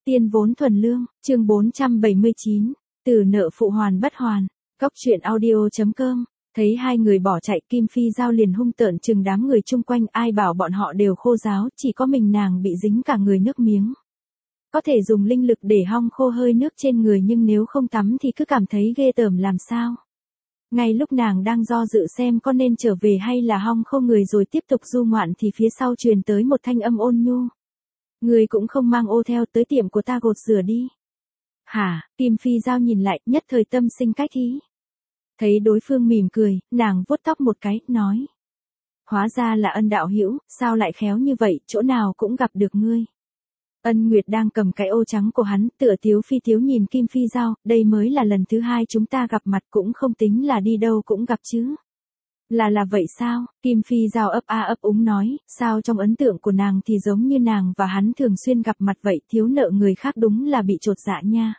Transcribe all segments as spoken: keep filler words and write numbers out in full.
Tiên vốn thuần lương, chương bốn trăm bảy mươi chín, từ nợ phụ hoàn bất hoàn. Cốc truyện audio.com. Thấy hai người bỏ chạy, Kim Phi Giao liền hung tợn chừng đám người chung quanh, ai bảo bọn họ đều khô ráo, chỉ có mình nàng bị dính cả người nước miếng. Có thể dùng linh lực để hong khô hơi nước trên người, nhưng nếu không tắm thì cứ cảm thấy ghê tởm làm sao. Ngay lúc nàng đang do dự xem có nên trở về hay là hong khô người rồi tiếp tục du ngoạn thì phía sau truyền tới một thanh âm ôn nhu. Người cũng không mang ô theo, tới tiệm của ta gột rửa đi. Hả? Kim Phi Giao nhìn lại, nhất thời tâm sinh cách ý. Thấy đối phương mỉm cười, nàng vuốt tóc một cái, nói. Hóa ra là Ân đạo hữu, sao lại khéo như vậy, chỗ nào cũng gặp được ngươi. Ân Nguyệt đang cầm cái ô trắng của hắn, tựa tiếu phi tiếu nhìn Kim Phi Giao, đây mới là lần thứ hai chúng ta gặp mặt, cũng không tính là đi đâu cũng gặp chứ. Là là vậy sao? Kim Phi Giao ấp a ấp úng nói, sao trong ấn tượng của nàng thì giống như nàng và hắn thường xuyên gặp mặt vậy, thiếu nợ người khác đúng là bị chột dạ nha.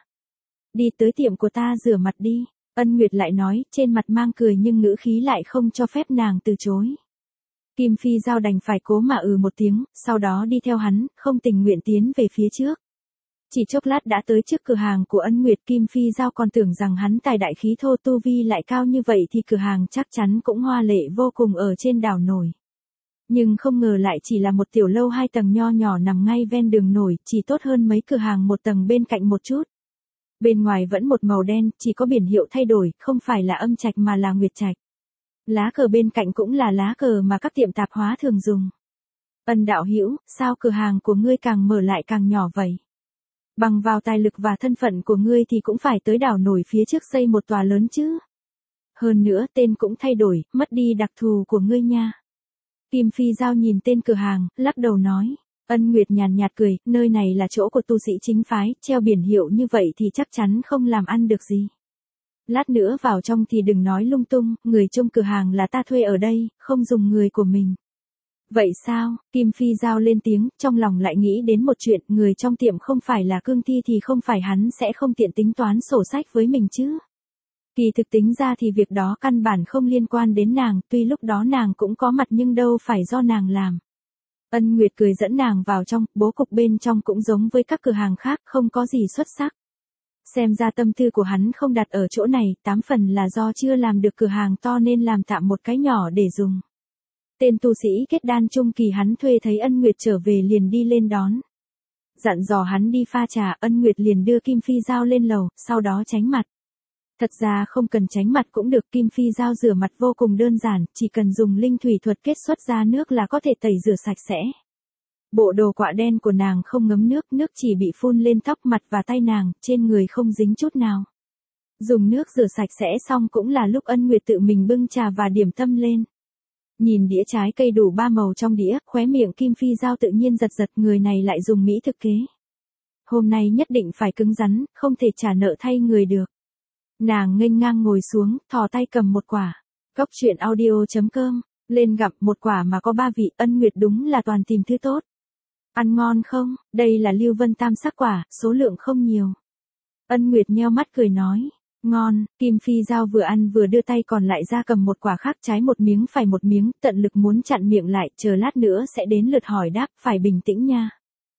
Đi tới tiệm của ta rửa mặt đi. Ân Nguyệt lại nói, trên mặt mang cười nhưng ngữ khí lại không cho phép nàng từ chối. Kim Phi Giao đành phải cố mà ừ một tiếng, sau đó đi theo hắn, không tình nguyện tiến về phía trước. Chỉ chốc lát đã tới trước cửa hàng của Ân Nguyệt, Kim Phi Giao còn tưởng rằng hắn tài đại khí thô, tu vi lại cao như vậy thì cửa hàng chắc chắn cũng hoa lệ vô cùng ở trên đảo nổi. Nhưng không ngờ lại chỉ là một tiểu lâu hai tầng nho nhỏ nằm ngay ven đường nổi, chỉ tốt hơn mấy cửa hàng một tầng bên cạnh một chút. Bên ngoài vẫn một màu đen, chỉ có biển hiệu thay đổi, không phải là Âm Trạch mà là Nguyệt Trạch. Lá cờ bên cạnh cũng là lá cờ mà các tiệm tạp hóa thường dùng. Ân đạo hữu, sao cửa hàng của ngươi càng mở lại càng nhỏ vậy? Bằng vào tài lực và thân phận của ngươi thì cũng phải tới đảo nổi phía trước xây một tòa lớn chứ. Hơn nữa tên cũng thay đổi, mất đi đặc thù của ngươi nha. Kim Phi Giao nhìn tên cửa hàng, lắc đầu nói. Ân Nguyệt nhàn nhạt cười, nơi này là chỗ của tu sĩ chính phái, treo biển hiệu như vậy thì chắc chắn không làm ăn được gì. Lát nữa vào trong thì đừng nói lung tung, người trông cửa hàng là ta thuê ở đây, không dùng người của mình. Vậy sao? Kim Phi Giao lên tiếng, trong lòng lại nghĩ đến một chuyện, người trong tiệm không phải là Cương Thi thì không phải hắn sẽ không tiện tính toán sổ sách với mình chứ. Kỳ thực tính ra thì việc đó căn bản không liên quan đến nàng, tuy lúc đó nàng cũng có mặt nhưng đâu phải do nàng làm. Ân Nguyệt cười dẫn nàng vào trong, bố cục bên trong cũng giống với các cửa hàng khác, không có gì xuất sắc. Xem ra tâm tư của hắn không đặt ở chỗ này, tám phần là do chưa làm được cửa hàng to nên làm tạm một cái nhỏ để dùng. Tên tu sĩ kết đan trung kỳ hắn thuê thấy Ân Nguyệt trở về liền đi lên đón. Dặn dò hắn đi pha trà, Ân Nguyệt liền đưa Kim Phi Giao lên lầu, sau đó tránh mặt. Thật ra không cần tránh mặt cũng được, Kim Phi Giao rửa mặt vô cùng đơn giản, chỉ cần dùng linh thủy thuật kết xuất ra nước là có thể tẩy rửa sạch sẽ. Bộ đồ quạ đen của nàng không ngấm nước, nước chỉ bị phun lên tóc, mặt và tay nàng, trên người không dính chút nào. Dùng nước rửa sạch sẽ xong cũng là lúc Ân Nguyệt tự mình bưng trà và điểm tâm lên. Nhìn đĩa trái cây đủ ba màu trong đĩa, khóe miệng Kim Phi Giao tự nhiên giật giật, người này lại dùng mỹ thực kế. Hôm nay nhất định phải cứng rắn, không thể trả nợ thay người được. Nàng nghênh ngang ngồi xuống, thò tay cầm một quả. Cốc truyện audio.com, lên gặp một quả mà có ba vị, Ân Nguyệt đúng là toàn tìm thứ tốt. Ăn ngon không? Đây là Lưu Vân Tam sắc quả, số lượng không nhiều. Ân Nguyệt nheo mắt cười nói. Ngon. Kim Phi Giao vừa ăn vừa đưa tay còn lại ra cầm một quả khác, trái một miếng phải một miếng, tận lực muốn chặn miệng lại, chờ lát nữa sẽ đến lượt hỏi đáp, phải bình tĩnh nha.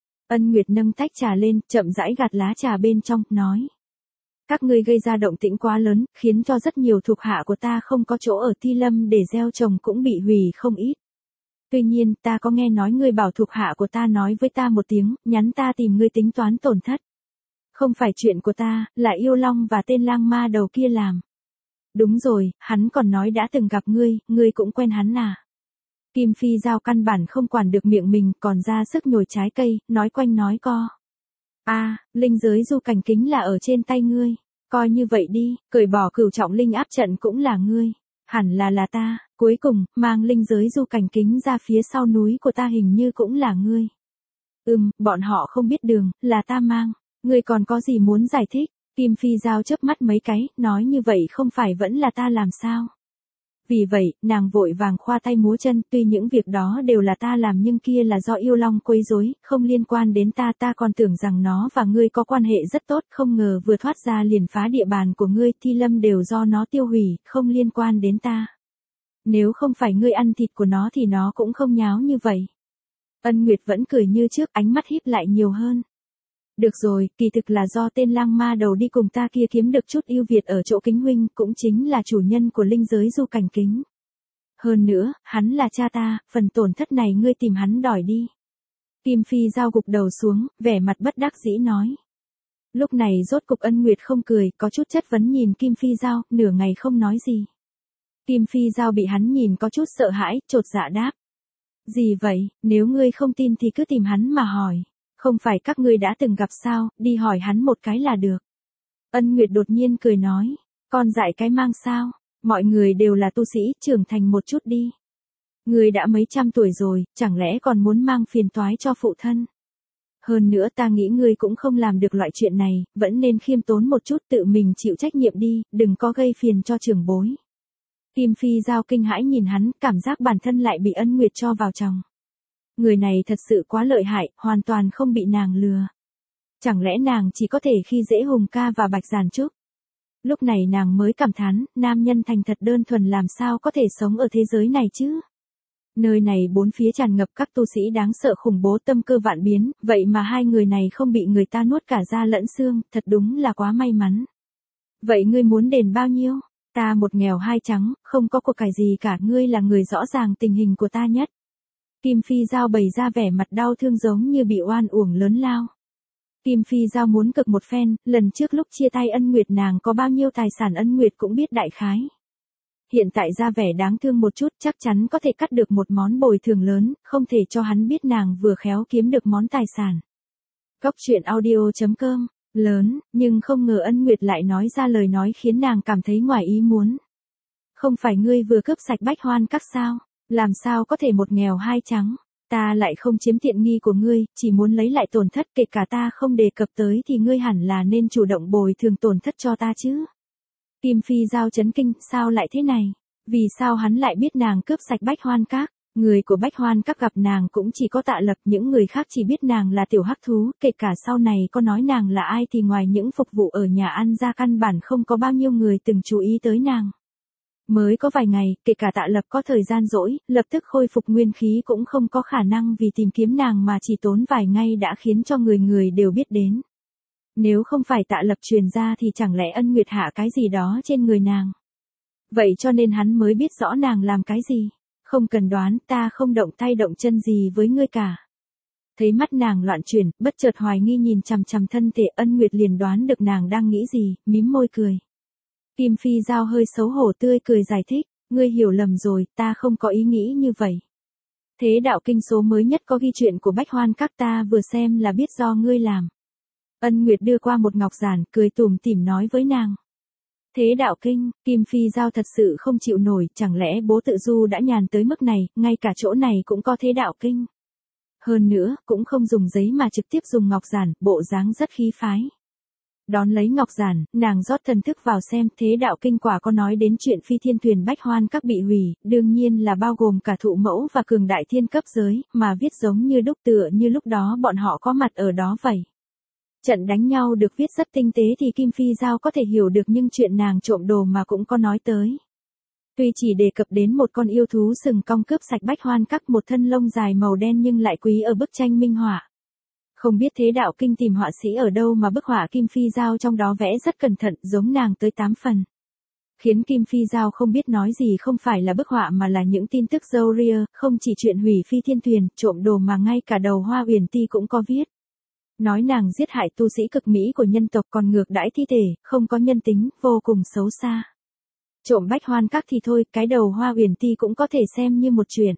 Ân Nguyệt nâng tách trà lên, chậm rãi gạt lá trà bên trong, nói. Các ngươi gây ra động tĩnh quá lớn, khiến cho rất nhiều thuộc hạ của ta không có chỗ ở Ti Lâm để gieo trồng cũng bị hủy không ít. Tuy nhiên, ta có nghe nói ngươi bảo thuộc hạ của ta nói với ta một tiếng, nhắn ta tìm ngươi tính toán tổn thất. Không phải chuyện của ta, là Yêu Long và tên lang ma đầu kia làm. Đúng rồi, hắn còn nói đã từng gặp ngươi, ngươi cũng quen hắn à. Kim Phi Giao căn bản không quản được miệng mình, còn ra sức nhồi trái cây, nói quanh nói co. A, à, linh giới du cảnh kính là ở trên tay ngươi. Coi như vậy đi, cởi bỏ cửu trọng linh áp trận cũng là ngươi. Hẳn là là ta, cuối cùng, mang linh giới du cảnh kính ra phía sau núi của ta hình như cũng là ngươi. Ừm, bọn họ không biết đường, là ta mang. Ngươi còn có gì muốn giải thích? Kim Phi Giao chớp mắt mấy cái, nói như vậy không phải vẫn là ta làm sao? Vì vậy, nàng vội vàng khoa tay múa chân, tuy những việc đó đều là ta làm nhưng kia là do Yêu Long quấy rối, không liên quan đến ta, ta còn tưởng rằng nó và ngươi có quan hệ rất tốt, không ngờ vừa thoát ra liền phá địa bàn của ngươi, Thi Lâm đều do nó tiêu hủy, không liên quan đến ta. Nếu không phải ngươi ăn thịt của nó thì nó cũng không nháo như vậy. Ân Nguyệt vẫn cười như trước, ánh mắt híp lại nhiều hơn. Được rồi, kỳ thực là do tên lang ma đầu đi cùng ta kia kiếm được chút ưu việt ở chỗ Kính huynh, cũng chính là chủ nhân của linh giới Du Cảnh Kính. Hơn nữa, hắn là cha ta, phần tổn thất này ngươi tìm hắn đòi đi. Kim Phi Giao gục đầu xuống, vẻ mặt bất đắc dĩ nói. Lúc này rốt cục Ân Nguyệt không cười, có chút chất vấn nhìn Kim Phi Giao, nửa ngày không nói gì. Kim Phi Giao bị hắn nhìn có chút sợ hãi, chột dạ đáp. Gì vậy, nếu ngươi không tin thì cứ tìm hắn mà hỏi. Không phải các ngươi đã từng gặp sao, đi hỏi hắn một cái là được. Ân Nguyệt đột nhiên cười nói. Con dại cái mang sao, mọi người đều là tu sĩ, trưởng thành một chút đi. Ngươi đã mấy trăm tuổi rồi, chẳng lẽ còn muốn mang phiền toái cho phụ thân. Hơn nữa ta nghĩ ngươi cũng không làm được loại chuyện này, vẫn nên khiêm tốn một chút tự mình chịu trách nhiệm đi, đừng có gây phiền cho trưởng bối. Kim Phi Giao kinh hãi nhìn hắn, cảm giác bản thân lại bị Ân Nguyệt cho vào chồng. Người này thật sự quá lợi hại, hoàn toàn không bị nàng lừa. Chẳng lẽ nàng chỉ có thể khi dễ Hùng ca và Bạch Giản Trúc? Lúc này nàng mới cảm thán, nam nhân thành thật đơn thuần làm sao có thể sống ở thế giới này chứ? Nơi này bốn phía tràn ngập các tu sĩ đáng sợ khủng bố tâm cơ vạn biến, vậy mà hai người này không bị người ta nuốt cả da lẫn xương, thật đúng là quá may mắn. Vậy ngươi muốn đền bao nhiêu? Ta một nghèo hai trắng, không có của cải gì cả, ngươi là người rõ ràng tình hình của ta nhất. Kim Phi Giao bày ra vẻ mặt đau thương giống như bị oan uổng lớn lao. Kim Phi Giao muốn cực một phen, lần trước lúc chia tay Ân Nguyệt nàng có bao nhiêu tài sản Ân Nguyệt cũng biết đại khái. Hiện tại ra vẻ đáng thương một chút chắc chắn có thể cắt được một món bồi thường lớn, không thể cho hắn biết nàng vừa khéo kiếm được món tài sản. Cốc truyện audio chấm com, lớn, nhưng không ngờ Ân Nguyệt lại nói ra lời nói khiến nàng cảm thấy ngoài ý muốn. Không phải ngươi vừa cướp sạch Bách Hoan Các sao, làm sao có thể một nghèo hai trắng, ta lại không chiếm tiện nghi của ngươi, chỉ muốn lấy lại tổn thất kể cả ta không đề cập tới thì ngươi hẳn là nên chủ động bồi thường tổn thất cho ta chứ. Kim Phi Giao chấn kinh, sao lại thế này? Vì sao hắn lại biết nàng cướp sạch Bách Hoan Các? Người của Bách Hoan Các gặp nàng cũng chỉ có Tạ Lập, những người khác chỉ biết nàng là tiểu hắc thú, kể cả sau này có nói nàng là ai thì ngoài những phục vụ ở nhà ăn ra căn bản không có bao nhiêu người từng chú ý tới nàng. Mới có vài ngày, kể cả Tạ Lập có thời gian rỗi, lập tức khôi phục nguyên khí cũng không có khả năng vì tìm kiếm nàng mà chỉ tốn vài ngày đã khiến cho người người đều biết đến. Nếu không phải Tạ Lập truyền ra thì chẳng lẽ Ân Nguyệt hạ cái gì đó trên người nàng. Vậy cho nên hắn mới biết rõ nàng làm cái gì. Không cần đoán, ta không động tay động chân gì với ngươi cả. Thấy mắt nàng loạn chuyển, bất chợt hoài nghi nhìn chằm chằm thân thể Ân Nguyệt liền đoán được nàng đang nghĩ gì, mím môi cười. Kim Phi Giao hơi xấu hổ tươi cười giải thích, ngươi hiểu lầm rồi, ta không có ý nghĩ như vậy. Thế đạo kinh số mới nhất có ghi chuyện của Bách Hoan Các ta vừa xem là biết do ngươi làm. Ân Nguyệt đưa qua một ngọc giản, cười tủm tỉm nói với nàng. Thế đạo kinh, Kim Phi Giao thật sự không chịu nổi, chẳng lẽ bố tự du đã nhàn tới mức này, ngay cả chỗ này cũng có thế đạo kinh. Hơn nữa, cũng không dùng giấy mà trực tiếp dùng ngọc giản, bộ dáng rất khí phái. Đón lấy ngọc giản, nàng rót thần thức vào xem, thế đạo kinh quả có nói đến chuyện phi thiên thuyền Bách Hoan Các bị hủy, đương nhiên là bao gồm cả thụ mẫu và cường đại thiên cấp giới, mà viết giống như đúc tựa như lúc đó bọn họ có mặt ở đó vậy. Trận đánh nhau được viết rất tinh tế thì Kim Phi Giao có thể hiểu được nhưng chuyện nàng trộm đồ mà cũng có nói tới. Tuy chỉ đề cập đến một con yêu thú sừng cong cướp sạch Bách Hoan Các một thân lông dài màu đen nhưng lại quý ở bức tranh minh họa. Không biết thế đạo kinh tìm họa sĩ ở đâu mà bức họa Kim Phi Giao trong đó vẽ rất cẩn thận giống nàng tới tám phần. Khiến Kim Phi Giao không biết nói gì không phải là bức họa mà là những tin tức râu ria, không chỉ chuyện hủy phi thiên thuyền, trộm đồ mà ngay cả đầu Hoa Uyển Ti cũng có viết. Nói nàng giết hại tu sĩ cực mỹ của nhân tộc còn ngược đãi thi thể, không có nhân tính, vô cùng xấu xa. Trộm Bách Hoan Các thì thôi, cái đầu Hoa Uyển Ti cũng có thể xem như một chuyện.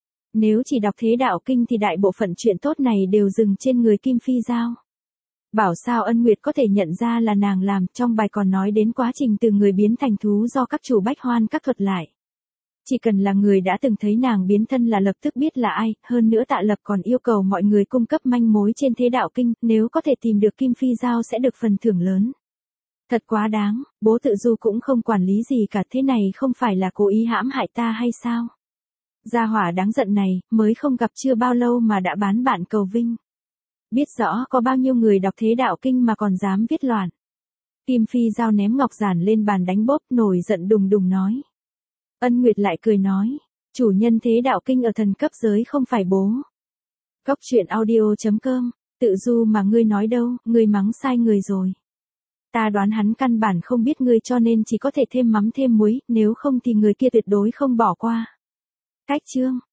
Nếu chỉ đọc thế đạo kinh thì đại bộ phận chuyện tốt này đều dừng trên người Kim Phi Giao. Bảo sao Ân Nguyệt có thể nhận ra là nàng làm, trong bài còn nói đến quá trình từ người biến thành thú do các chủ Bách Hoan Các thuật lại. Chỉ cần là người đã từng thấy nàng biến thân là lập tức biết là ai, hơn nữa Tạ Lập còn yêu cầu mọi người cung cấp manh mối trên thế đạo kinh, nếu có thể tìm được Kim Phi Giao sẽ được phần thưởng lớn. Thật quá đáng, bố tự du cũng không quản lý gì cả, thế này không phải là cố ý hãm hại ta hay sao? Gia hỏa đáng giận này, mới không gặp chưa bao lâu mà đã bán bạn cầu vinh. Biết rõ có bao nhiêu người đọc thế đạo kinh mà còn dám viết loạn. Kim Phi Giao ném ngọc giản lên bàn đánh bóp, nổi giận đùng đùng nói. Ân Nguyệt lại cười nói, chủ nhân thế đạo kinh ở thần cấp giới không phải bố. Cốc truyện audio chấm com Tự du mà ngươi nói đâu, ngươi mắng sai người rồi. Ta đoán hắn căn bản không biết ngươi cho nên chỉ có thể thêm mắm thêm muối, nếu không thì người kia tuyệt đối không bỏ qua. Cách chương